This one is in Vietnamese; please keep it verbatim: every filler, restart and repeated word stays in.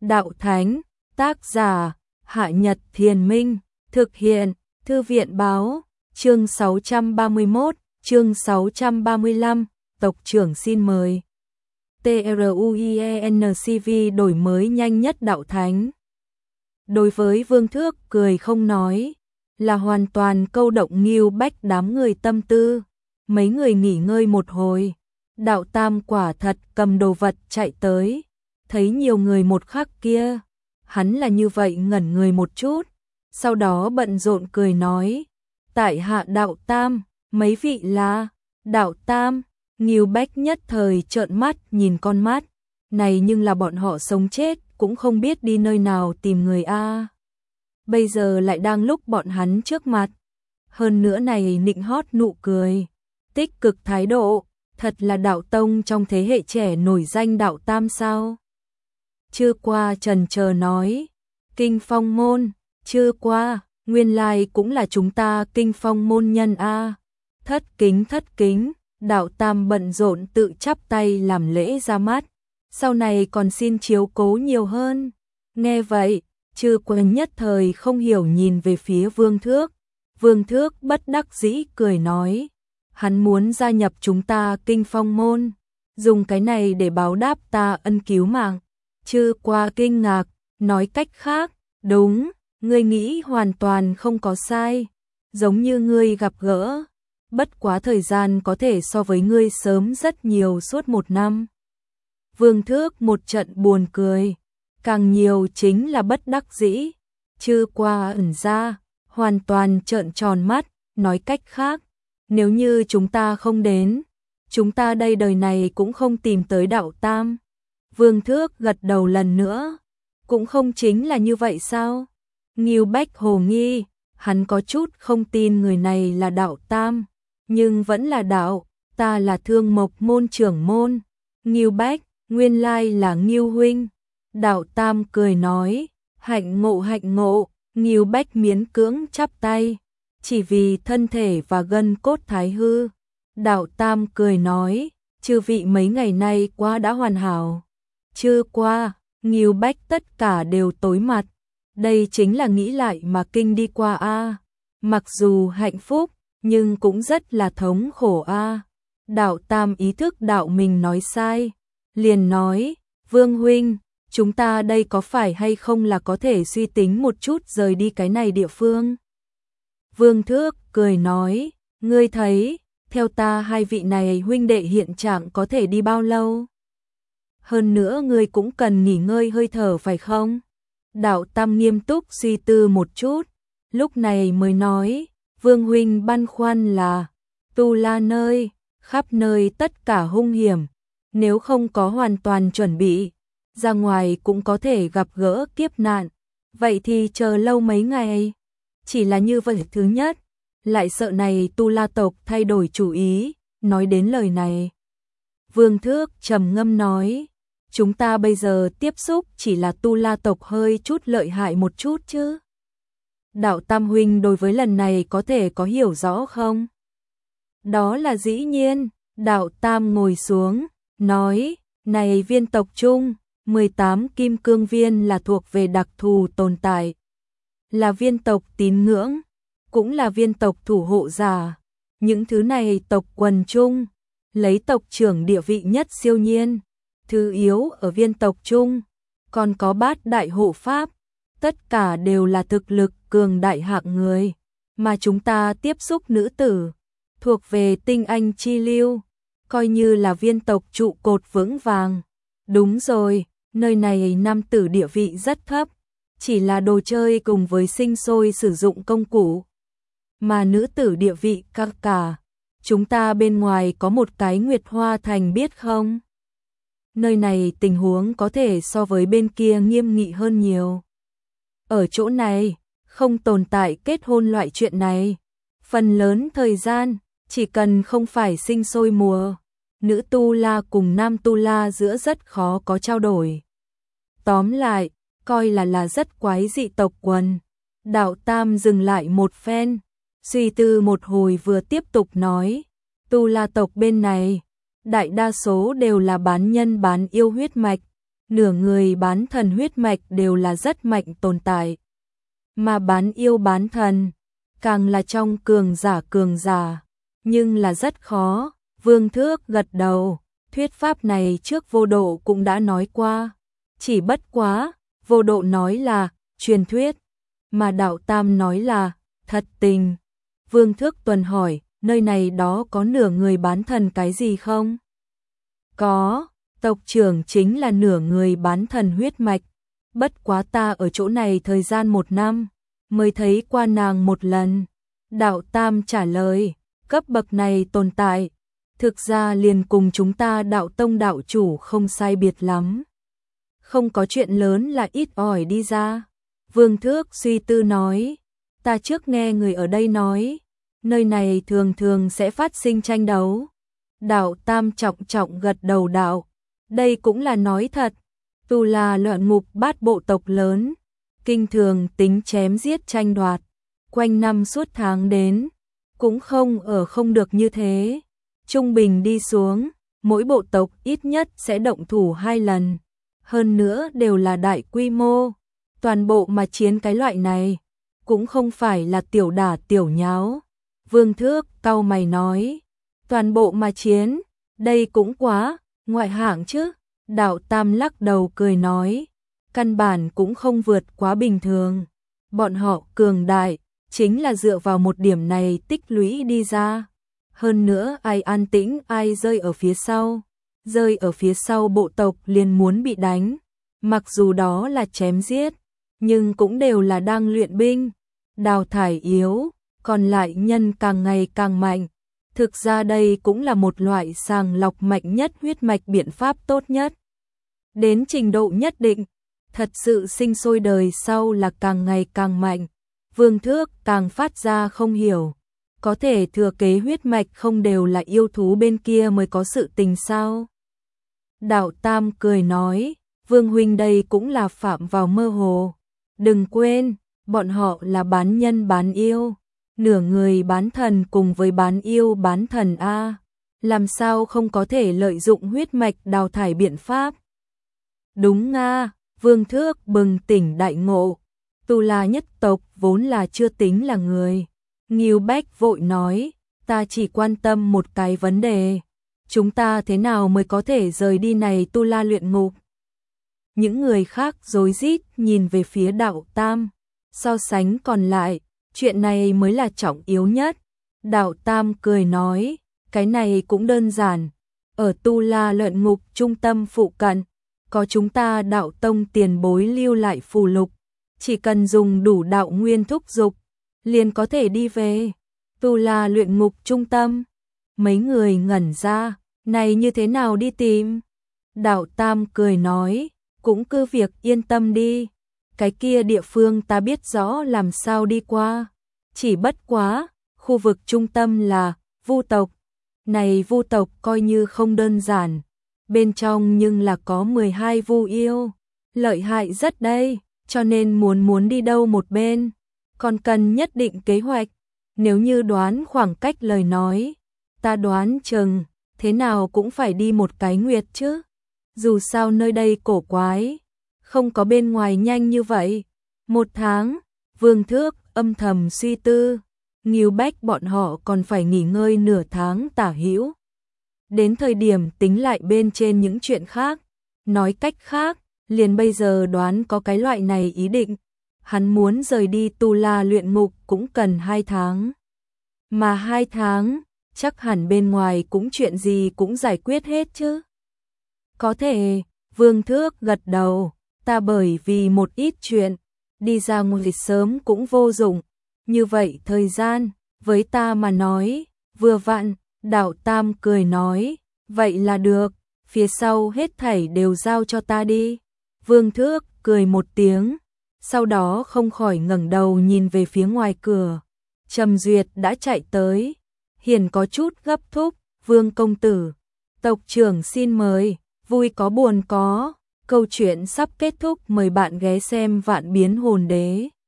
Đạo Thánh, tác giả, Hạ Nhật Thiền Minh, thực hiện, Thư viện Báo, chương sáu trăm ba mươi mốt, chương sáu trăm ba mươi lăm, tộc trưởng xin mời. TRUIENCV đổi mới nhanh nhất Đạo Thánh. Đối với Vương Thước cười không nói, là hoàn toàn câu động nghiêu bách đám người tâm tư. Mấy người nghỉ ngơi một hồi, Đạo Tam quả thật cầm đồ vật chạy tới, thấy nhiều người một khắc kia, hắn là như vậy ngẩn người một chút, sau đó bận rộn cười nói, tại hạ Đạo Tam, mấy vị là, Đạo Tam, nghiêu bách nhất thời trợn mắt nhìn con mắt, này nhưng là bọn họ sống chết cũng không biết đi nơi nào tìm người a. Bây giờ lại đang lúc bọn hắn trước mặt, hơn nữa này nịnh hót nụ cười, tích cực thái độ, thật là đạo tông trong thế hệ trẻ nổi danh Đạo Tam sao. Chưa qua trần chờ nói, Kinh Phong môn, chưa qua, nguyên lai cũng là chúng ta Kinh Phong môn nhân a. Thất kính thất kính, Đạo Tam bận rộn tự chắp tay làm lễ ra mắt, sau này còn xin chiếu cố nhiều hơn. Nghe vậy, Chư Quân nhất thời không hiểu nhìn về phía Vương Thước. Vương Thước bất đắc dĩ cười nói, hắn muốn gia nhập chúng ta Kinh Phong môn, dùng cái này để báo đáp ta ân cứu mạng. Chư Qua kinh ngạc, nói cách khác, đúng, ngươi nghĩ hoàn toàn không có sai, giống như ngươi gặp gỡ, bất quá thời gian có thể so với ngươi sớm rất nhiều suốt một năm. Vương Thước một trận buồn cười, càng nhiều chính là bất đắc dĩ. Chư Qua ẩn ra, hoàn toàn trợn tròn mắt, nói cách khác, nếu như chúng ta không đến, chúng ta đây đời này cũng không tìm tới Đạo Tam. Vương Thước gật đầu lần nữa, cũng không chính là như vậy sao? Nghiêu bách hồ nghi, hắn có chút không tin người này là Đạo Tam, nhưng vẫn là đạo, ta là Thương Mộc môn trưởng môn. Nghiêu bách, nguyên lai là Nghiêu huynh. Đạo Tam cười nói, hạnh ngộ hạnh ngộ. Nghiêu bách miễn cưỡng chắp tay, chỉ vì thân thể và gân cốt thái hư. Đạo Tam cười nói, chư vị mấy ngày nay quá đã hoàn hảo. Chưa qua, Nghiêu bách tất cả đều tối mặt. Đây chính là nghĩ lại mà kinh đi qua a. Mặc dù hạnh phúc, nhưng cũng rất là thống khổ a. Đạo Tam ý thức đạo mình nói sai, liền nói, Vương huynh, chúng ta đây có phải hay không là có thể suy tính một chút rời đi cái này địa phương? Vương Thước cười nói, ngươi thấy, theo ta hai vị này huynh đệ hiện trạng có thể đi bao lâu? Hơn nữa ngươi cũng cần nghỉ ngơi hơi thở phải không? Đạo Tam nghiêm túc suy tư một chút, lúc này mới nói, Vương huynh băn khoăn là, Tu La nơi, khắp nơi tất cả hung hiểm, nếu không có hoàn toàn chuẩn bị, ra ngoài cũng có thể gặp gỡ kiếp nạn, vậy thì chờ lâu mấy ngày. Chỉ là như vậy thứ nhất, lại sợ này Tu La tộc thay đổi chủ ý, nói đến lời này. Vương Thước trầm ngâm nói, chúng ta bây giờ tiếp xúc chỉ là Tu La tộc hơi chút lợi hại một chút chứ. Đạo Tam huynh đối với lần này có thể có hiểu rõ không? Đó là dĩ nhiên. Đạo Tam ngồi xuống, nói, này viên tộc chung, mười tám kim cương viên là thuộc về đặc thù tồn tại, là viên tộc tín ngưỡng, cũng là viên tộc thủ hộ giả. Những thứ này tộc quần chung, lấy tộc trưởng địa vị nhất siêu nhiên, thứ yếu ở viên tộc chung, còn có bát đại hộ pháp, tất cả đều là thực lực cường đại hạng người, mà chúng ta tiếp xúc nữ tử, thuộc về tinh anh chi lưu, coi như là viên tộc trụ cột vững vàng. Đúng rồi, nơi này nam tử địa vị rất thấp, chỉ là đồ chơi cùng với sinh sôi sử dụng công cụ, mà nữ tử địa vị cao cả. Chúng ta bên ngoài có một cái Nguyệt Hoa Thành biết không? Nơi này tình huống có thể so với bên kia nghiêm nghị hơn nhiều. Ở chỗ này, không tồn tại kết hôn loại chuyện này. Phần lớn thời gian, chỉ cần không phải sinh sôi mùa, nữ tu la cùng nam tu la giữa rất khó có trao đổi. Tóm lại, coi là là rất quái dị tộc quần. Đạo Tam dừng lại một phen, suy tư một hồi vừa tiếp tục nói, tu la tộc bên này, đại đa số đều là bán nhân bán yêu huyết mạch, nửa người bán thần huyết mạch đều là rất mạnh tồn tại. Mà bán yêu bán thần, càng là trong cường giả cường giả, nhưng là rất khó. Vương Thước gật đầu, thuyết pháp này trước Vô Độ cũng đã nói qua. Chỉ bất quá, Vô Độ nói là truyền thuyết, mà Đạo Tam nói là thật tình. Vương Thước tuần hỏi, nơi này đó có nửa người bán thần cái gì không? Có, tộc trưởng chính là nửa người bán thần huyết mạch. Bất quá ta ở chỗ này thời gian một năm, mới thấy qua nàng một lần. Đạo Tam trả lời, cấp bậc này tồn tại, thực ra liền cùng chúng ta Đạo Tông đạo chủ không sai biệt lắm. Không có chuyện lớn là ít ỏi đi ra. Vương Thước suy tư nói, ta trước nghe người ở đây nói, nơi này thường thường sẽ phát sinh tranh đấu. Đạo Tam trọng trọng gật đầu đạo, đây cũng là nói thật. Tu La loạn ngục bát bộ tộc lớn, kinh thường tính chém giết tranh đoạt, quanh năm suốt tháng đến, cũng không ở không được như thế. Trung bình đi xuống, mỗi bộ tộc ít nhất sẽ động thủ hai lần, hơn nữa đều là đại quy mô. Toàn bộ mà chiến cái loại này, cũng không phải là tiểu đả tiểu nháo. Vương Thước cau mày nói, toàn bộ mà chiến, đây cũng quá ngoại hạng chứ. Đạo Tam lắc đầu cười nói, căn bản cũng không vượt quá bình thường. Bọn họ cường đại, chính là dựa vào một điểm này tích lũy đi ra. Hơn nữa ai an tĩnh ai rơi ở phía sau. Rơi ở phía sau bộ tộc liền muốn bị đánh. Mặc dù đó là chém giết, nhưng cũng đều là đang luyện binh. Đào thải yếu, còn lại nhân càng ngày càng mạnh. Thực ra đây cũng là một loại sàng lọc mạnh nhất huyết mạch biện pháp tốt nhất. Đến trình độ nhất định, thật sự sinh sôi đời sau là càng ngày càng mạnh. Vương Thước càng phát ra không hiểu, có thể thừa kế huyết mạch không đều là yêu thú bên kia mới có sự tình sao? Đạo Tam cười nói, Vương huynh đây cũng là phạm vào mơ hồ. Đừng quên, bọn họ là bán nhân bán yêu, nửa người bán thần cùng với bán yêu bán thần a, làm sao không có thể lợi dụng huyết mạch đào thải biện pháp? Đúng nga, Vương Thước bừng tỉnh đại ngộ, Tu La nhất tộc vốn là chưa tính là người. Ngưu Bách vội nói, ta chỉ quan tâm một cái vấn đề, chúng ta thế nào mới có thể rời đi này Tu La luyện ngục? Những người khác rối rít nhìn về phía Đạo Tam, so sánh còn lại, chuyện này mới là trọng yếu nhất. Đạo Tam cười nói, cái này cũng đơn giản, ở Tu La luyện ngục trung tâm phụ cận, có chúng ta Đạo Tông tiền bối lưu lại phù lục, chỉ cần dùng đủ đạo nguyên thúc dục, liền có thể đi về. Tu La luyện ngục trung tâm. Mấy người ngẩn ra, này như thế nào đi tìm? Đạo Tam cười nói, cũng cứ việc yên tâm đi, cái kia địa phương ta biết rõ làm sao đi qua. Chỉ bất quá, khu vực trung tâm là Vu tộc. Này Vu tộc coi như không đơn giản, bên trong nhưng là có mười hai Vu yêu, lợi hại rất đây, cho nên muốn muốn đi đâu một bên, còn cần nhất định kế hoạch. Nếu như đoán khoảng cách lời nói, ta đoán chừng thế nào cũng phải đi một cái nguyệt chứ. Dù sao nơi đây cổ quái, không có bên ngoài nhanh như vậy. Một tháng, Vương Thước âm thầm suy tư, Ngưu Bách bọn họ còn phải nghỉ ngơi nửa tháng tả hữu. Đến thời điểm tính lại bên trên những chuyện khác, nói cách khác, liền bây giờ đoán có cái loại này ý định, hắn muốn rời đi Tu La luyện ngục cũng cần hai tháng. Mà hai tháng, chắc hẳn bên ngoài cũng chuyện gì cũng giải quyết hết chứ. Có thể, Vương Thước gật đầu, ta bởi vì một ít chuyện, đi ra ngoài sớm cũng vô dụng. Như vậy thời gian, với ta mà nói, vừa vặn. Đạo Tam cười nói, vậy là được, phía sau hết thảy đều giao cho ta đi. Vương Thước cười một tiếng, sau đó không khỏi ngẩng đầu nhìn về phía ngoài cửa. Trầm Duyệt đã chạy tới, hiển có chút gấp thúc, Vương công tử, tộc trưởng xin mời, vui có buồn có, câu chuyện sắp kết thúc, mời bạn ghé xem Vạn Biến Hồn Đế.